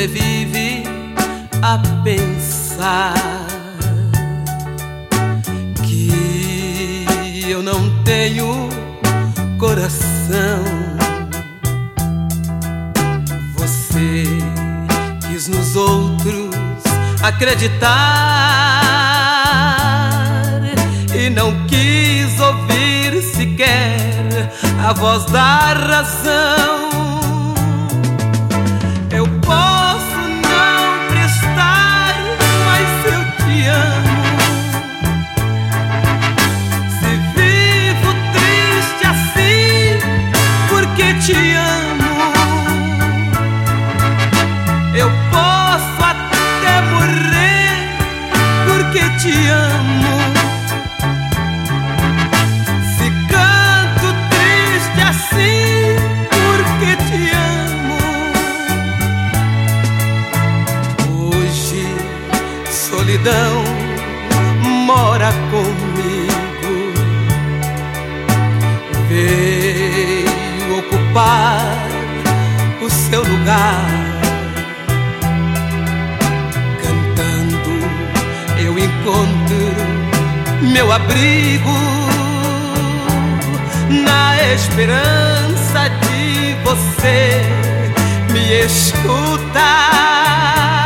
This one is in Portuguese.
você vive a pensar que eu não tenho coração. Você quis nos outros acreditar e não quis ouvir sequer a voz da razão. Eu posso não prestar, mas eu te amo. Se vivo triste assim, porque te amo. Eu posso até morrer, porque te amo. Se canto triste assim, porque te amo. Hoje solidão mora comigo, veio ocupar o seu lugar. Cantando eu encontro meu abrigo, na esperança de você me escutar.